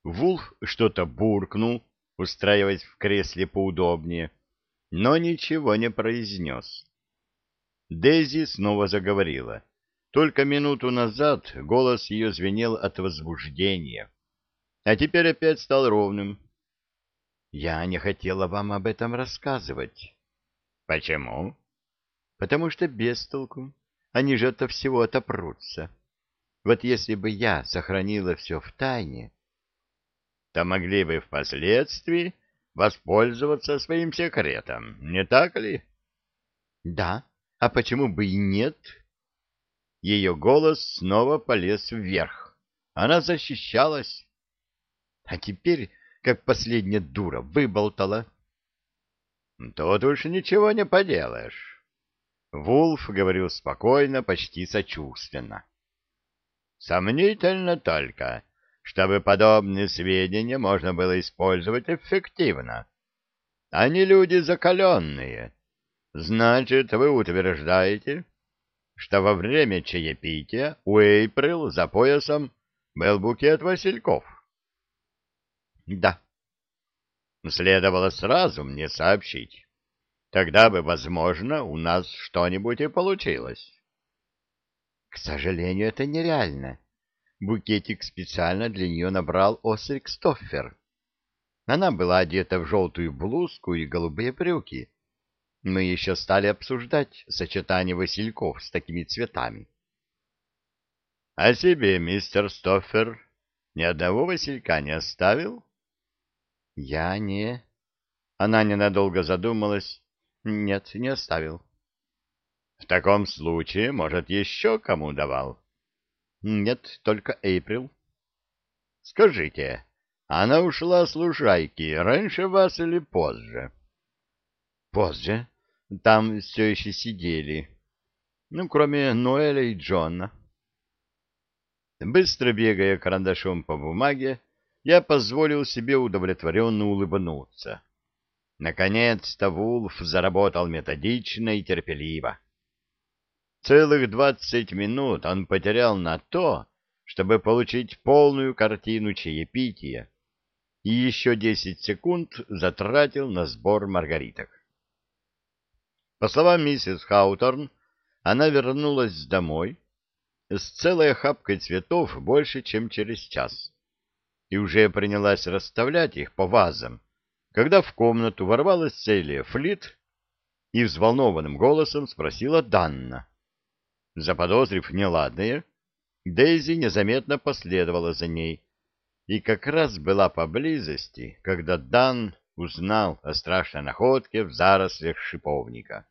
Вулф что-то буркнул, устраиваясь в кресле поудобнее, но ничего не произнес. Дейзи снова заговорила. Только минуту назад голос ее звенел от возбуждения, а теперь опять стал ровным. «Я не хотела вам об этом рассказывать». «Почему?» «Потому что без толку. Они же от всего отопрутся. Вот если бы я сохранила все в тайне...» «То могли бы впоследствии воспользоваться своим секретом, не так ли?» «Да, а почему бы и нет?» Ее голос снова полез вверх. Она защищалась. А теперь, как последняя дура, выболтала. Тут уж ничего не поделаешь. Вулф говорил спокойно, почти сочувственно. Сомнительно только, чтобы подобные сведения можно было использовать эффективно. Они люди закаленные. Значит, вы утверждаете, что во время чаепития у Эйприл за поясом был букет васильков? Да. Следовало сразу мне сообщить. Тогда бы, возможно, у нас что-нибудь и получилось. К сожалению, это нереально. Букетик специально для нее набрал Осрик Стоффер. Она была одета в желтую блузку и голубые брюки. Мы еще стали обсуждать сочетание васильков с такими цветами. — А себе мистер Стоффер ни одного василька не оставил? — Я не... Она ненадолго задумалась. Нет, не оставил. — В таком случае, может, еще кому давал? — Нет, только Эйприл. — Скажите, она ушла с лужайки раньше вас или позже? — Позже. Там все еще сидели. Ну, кроме Ноэля и Джона. Быстро бегая карандашом по бумаге, я позволил себе удовлетворенно улыбнуться. Наконец-то Вулф заработал методично и терпеливо. Целых 20 минут он потерял на то, чтобы получить полную картину чаепития, и еще 10 секунд затратил на сбор маргариток. По словам миссис Хауторн, она вернулась домой с целой охапкой цветов больше, чем через час, и уже принялась расставлять их по вазам, когда в комнату ворвалась Селия Флит и взволнованным голосом спросила Данна. Заподозрив неладное, Дейзи незаметно последовала за ней и как раз была поблизости, когда Дан узнал о страшной находке в зарослях шиповника.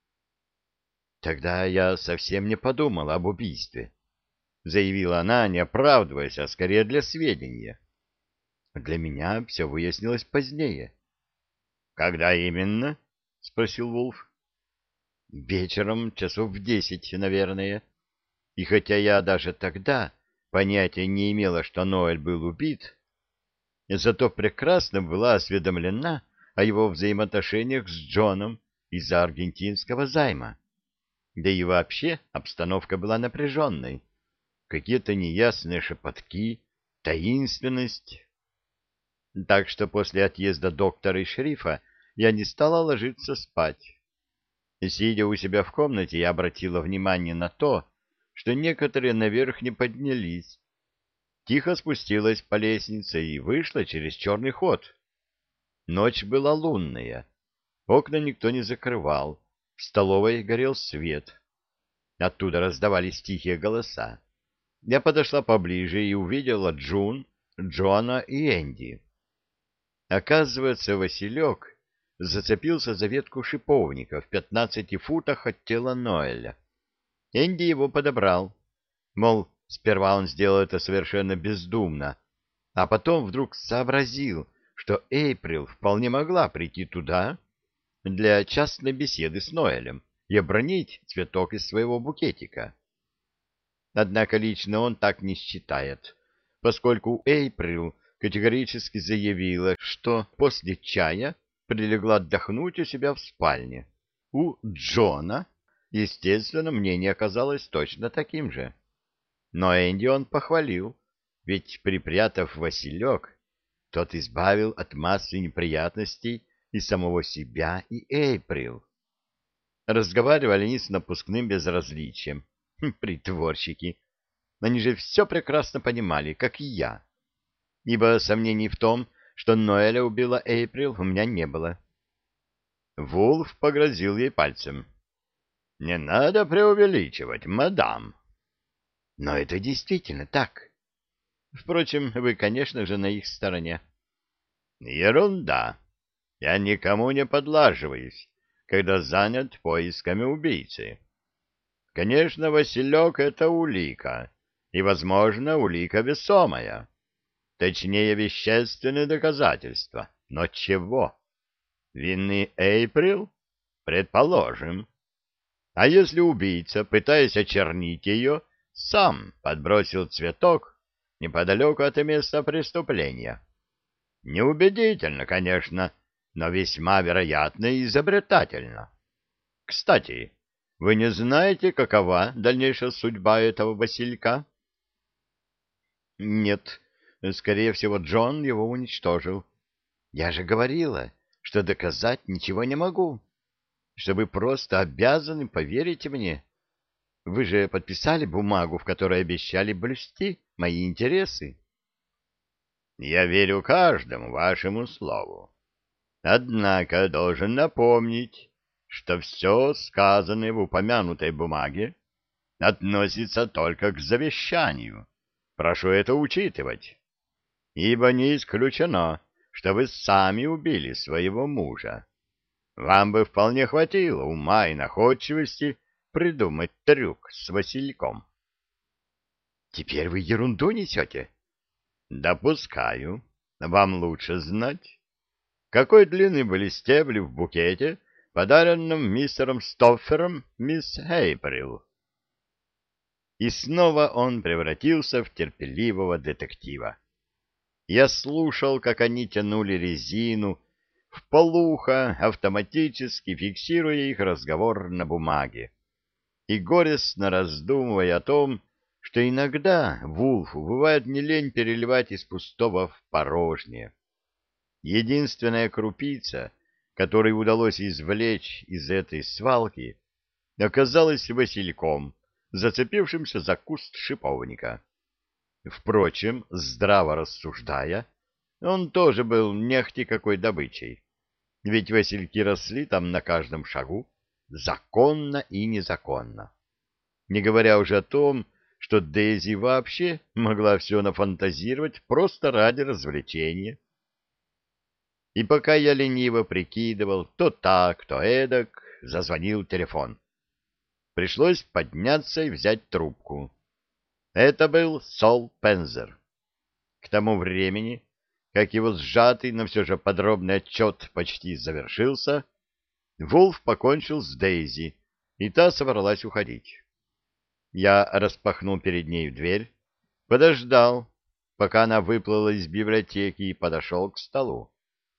Тогда я совсем не подумала об убийстве, заявила она, не оправдываясь, а скорее для сведения. Для меня все выяснилось позднее. Когда именно? Спросил Вулф. Вечером часов в 10, наверное. И хотя я даже тогда понятия не имела, что Ноэль был убит, зато прекрасно была осведомлена о его взаимоотношениях с Джоном из-за аргентинского займа. Да и вообще обстановка была напряженной. Какие-то неясные шепотки, таинственность. Так что после отъезда доктора и шерифа я не стала ложиться спать. Сидя у себя в комнате, я обратила внимание на то, что некоторые наверх не поднялись. Тихо спустилась по лестнице и вышла через черный ход. Ночь была лунная. Окна никто не закрывал. В столовой горел свет. Оттуда раздавались тихие голоса. Я подошла поближе и увидела Джун, Джона и Энди. Оказывается, Василек зацепился за ветку шиповника в 15 футах от тела Ноэля. Энди его подобрал. Мол, сперва он сделал это совершенно бездумно, а потом вдруг сообразил, что Эйприл вполне могла прийти туда для частной беседы с Ноэлем и обронить цветок из своего букетика. Однако лично он так не считает, поскольку Эйприл категорически заявила, что после чая прилегла отдохнуть у себя в спальне. У Джона, естественно, мнение оказалось точно таким же. Но Энди он похвалил, ведь, припрятав василек, тот избавил от массы неприятностей и самого себя, и Эйприл. Разговаривали они с напускным безразличием. Притворщики. Они же все прекрасно понимали, как и я. Ибо сомнений в том, что Ноэля убила Эйприл, у меня не было. Вулф погрозил ей пальцем. — Не надо преувеличивать, мадам. — Но это действительно так. Впрочем, вы, конечно же, на их стороне. — Ерунда. Я никому не подлаживаюсь, когда занят поисками убийцы. Конечно, Василек — это улика, и, возможно, улика весомая. Точнее, вещественные доказательства. Но чего? Вины Эйприл? Предположим. А если убийца, пытаясь очернить ее, сам подбросил цветок неподалеку от места преступления? Неубедительно, конечно, но весьма вероятно и изобретательно. Кстати, вы не знаете, какова дальнейшая судьба этого Василька? Нет, скорее всего, Джон его уничтожил. Я же говорила, что доказать ничего не могу, что вы просто обязаны поверить мне. Вы же подписали бумагу, в которой обещали блюсти мои интересы. Я верю каждому вашему слову. Однако должен напомнить, что все сказанное в упомянутой бумаге относится только к завещанию. Прошу это учитывать, ибо не исключено, что вы сами убили своего мужа. Вам бы вполне хватило ума и находчивости придумать трюк с Васильком. Теперь вы ерунду несете? Допускаю. Вам лучше знать. Какой длины были стебли в букете, подаренном мистером Стоффером мисс Эйприл? И снова он превратился в терпеливого детектива. Я слушал, как они тянули резину, вполуха, автоматически фиксируя их разговор на бумаге, и горестно раздумывая о том, что иногда Вулфу бывает не лень переливать из пустого в порожнее. Единственная крупица, которой удалось извлечь из этой свалки, оказалась васильком, зацепившимся за куст шиповника. Впрочем, здраво рассуждая, он тоже был нехти какой добычей, ведь васильки росли там на каждом шагу, законно и незаконно. Не говоря уже о том, что Дейзи вообще могла все нафантазировать просто ради развлечения. И пока я лениво прикидывал, то так, то эдак, зазвонил телефон. Пришлось подняться и взять трубку. Это был Сол Пензер. К тому времени, как его сжатый, но все же подробный отчет почти завершился, Вулф покончил с Дейзи, и та собралась уходить. Я распахнул перед нею дверь, подождал, пока она выплыла из библиотеки, и подошел к столу.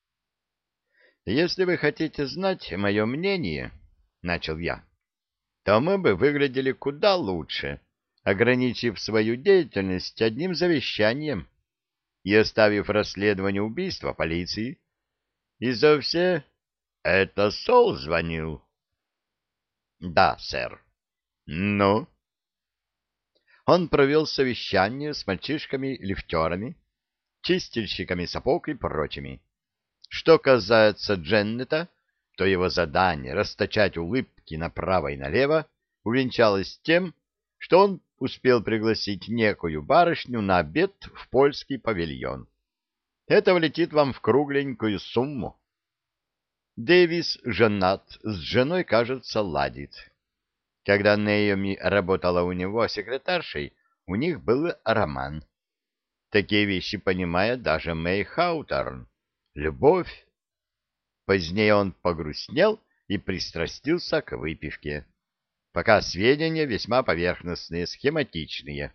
«Если вы хотите знать мое мнение, — начал я, — то мы бы выглядели куда лучше, ограничив свою деятельность одним завещанием и оставив расследование убийства полиции. И за все... Это Сол звонил?» «Да, сэр». «Ну?» Он провел совещание с мальчишками-лифтерами, чистильщиками сапог и прочими. Что касается Дженнета, то его задание расточать улыбки направо и налево увенчалось тем, что он успел пригласить некую барышню на обед в польский павильон. Это влетит вам в кругленькую сумму. Дэвис женат, с женой, кажется, ладит. Когда Наоми работала у него секретаршей, у них был роман. Такие вещи понимает даже Мэй Хауторн. Любовь. Позднее он погрустнел и пристрастился к выпивке. Пока сведения весьма поверхностные, схематичные.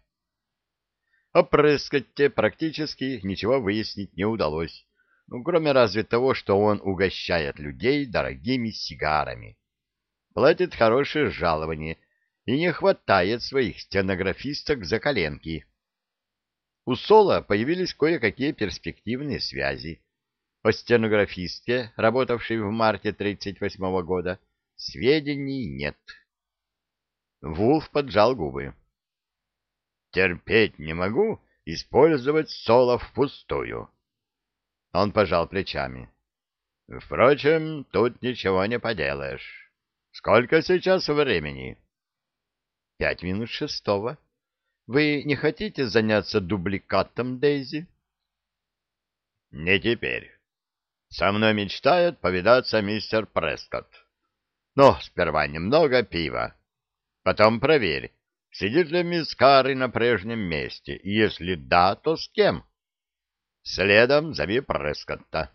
О Прескотте практически ничего выяснить не удалось, кроме разве того, что он угощает людей дорогими сигарами, платит хорошее жалование и не хватает своих стенографисток за коленки. у Сола появились кое-какие перспективные связи. О стенографистке, работавшей в марте 1938 года, сведений нет. Вулф поджал губы. Терпеть не могу использовать Сола впустую. Он пожал плечами. Впрочем, тут ничего не поделаешь. Сколько сейчас времени? 6:05. Вы не хотите заняться дубликатом Дейзи? Не теперь. Со мной мечтает повидаться мистер Прескотт. Но сперва немного пива. Потом проверь, сидит ли мисс Карри на прежнем месте, и если да, то с кем. Следом зови Прескотта.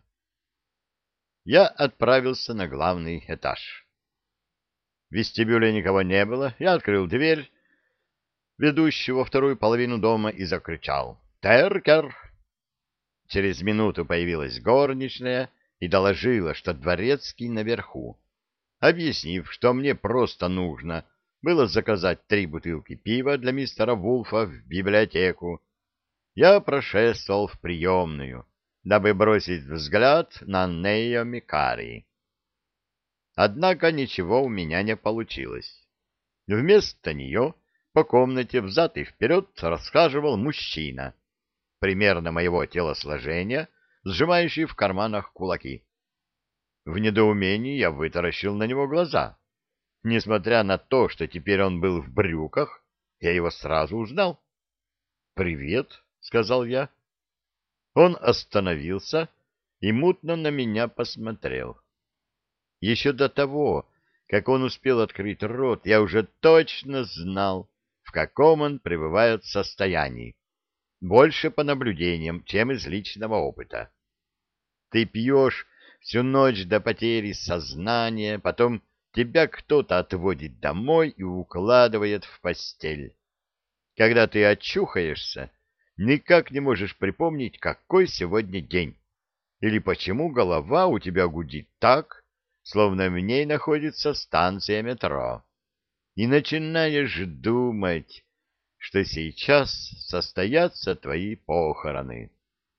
Я отправился на главный этаж. В вестибюле никого не было. Я открыл дверь, ведущую во вторую половину дома, и закричал: «Теркер!». Через минуту появилась горничная и доложила, что дворецкий наверху, объяснив, что мне просто нужно было заказать 3 бутылки пива для мистера Вулфа в библиотеку. Я прошествовал в приемную, дабы бросить взгляд на Наоми Карри. Однако ничего у меня не получилось. Вместо нее по комнате взад и вперед расхаживал мужчина, примерно моего телосложения, сжимающий в карманах кулаки. В недоумении я вытаращил на него глаза. Несмотря на то, что теперь он был в брюках, я его сразу узнал. «Привет», — сказал я. Он остановился и мутно на меня посмотрел. Еще до того, как он успел открыть рот, я уже точно знал, в каком он пребывает состоянии. Больше по наблюдениям, чем из личного опыта. Ты пьешь всю ночь до потери сознания, потом тебя кто-то отводит домой и укладывает в постель. Когда ты очухаешься, никак не можешь припомнить, какой сегодня день, или почему голова у тебя гудит так, словно в ней находится станция метро, и начинаешь думать, что сейчас состоятся твои похороны.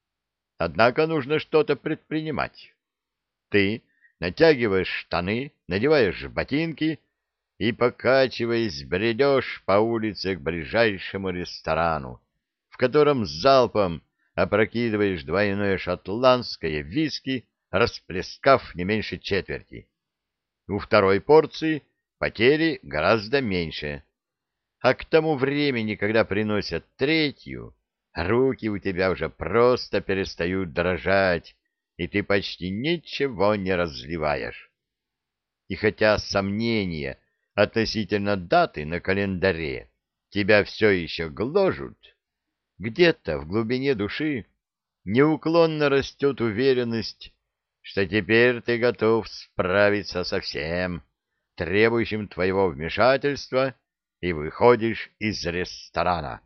Однако нужно что-то предпринимать. Ты натягиваешь штаны, надеваешь ботинки и, покачиваясь, бредешь по улице к ближайшему ресторану, в котором залпом опрокидываешь двойное шотландское виски, расплескав не меньше четверти. У второй порции потери гораздо меньше. А к тому времени, когда приносят третью, руки у тебя уже просто перестают дрожать, и ты почти ничего не разливаешь. И хотя сомнения относительно даты на календаре тебя все еще гложут, где-то в глубине души неуклонно растет уверенность, что теперь ты готов справиться со всем, требующим твоего вмешательства, и выходишь из ресторана.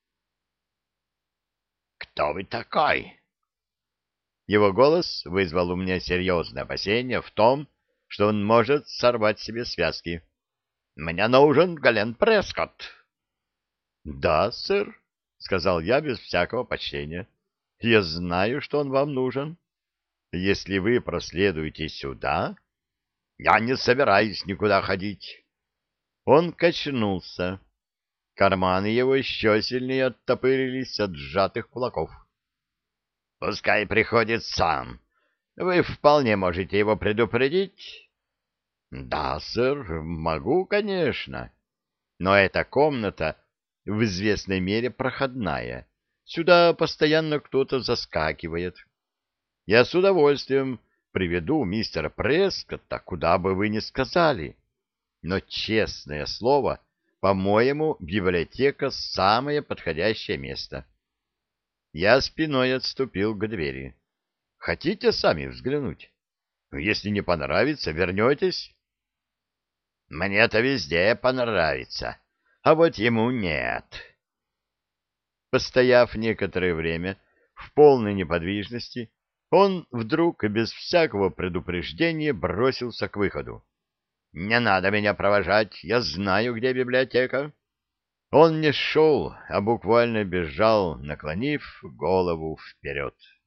«Кто вы такой?» Его голос вызвал у меня серьезное опасение в том, что он может сорвать себе связки. «Мне нужен Гален Прескотт». «Да, сэр», — сказал я без всякого почтения. «Я знаю, что он вам нужен. Если вы проследуете сюда...» «Я не собираюсь никуда ходить». Он качнулся. Карманы его еще сильнее оттопырились от сжатых кулаков. — Пускай приходит сам. Вы вполне можете его предупредить. — Да, сэр, могу, конечно. Но эта комната в известной мере проходная. Сюда постоянно кто-то заскакивает. Я с удовольствием приведу мистера Прескотта, куда бы вы ни сказали. Но, честное слово, по-моему, библиотека — самое подходящее место. Я спиной отступил к двери. Хотите сами взглянуть? Если не понравится, вернетесь. Мне-то везде понравится, а вот ему нет. Постояв некоторое время в полной неподвижности, он вдруг без всякого предупреждения бросился к выходу. «Не надо меня провожать, я знаю, где библиотека». Он не шел, а буквально бежал, наклонив голову вперед.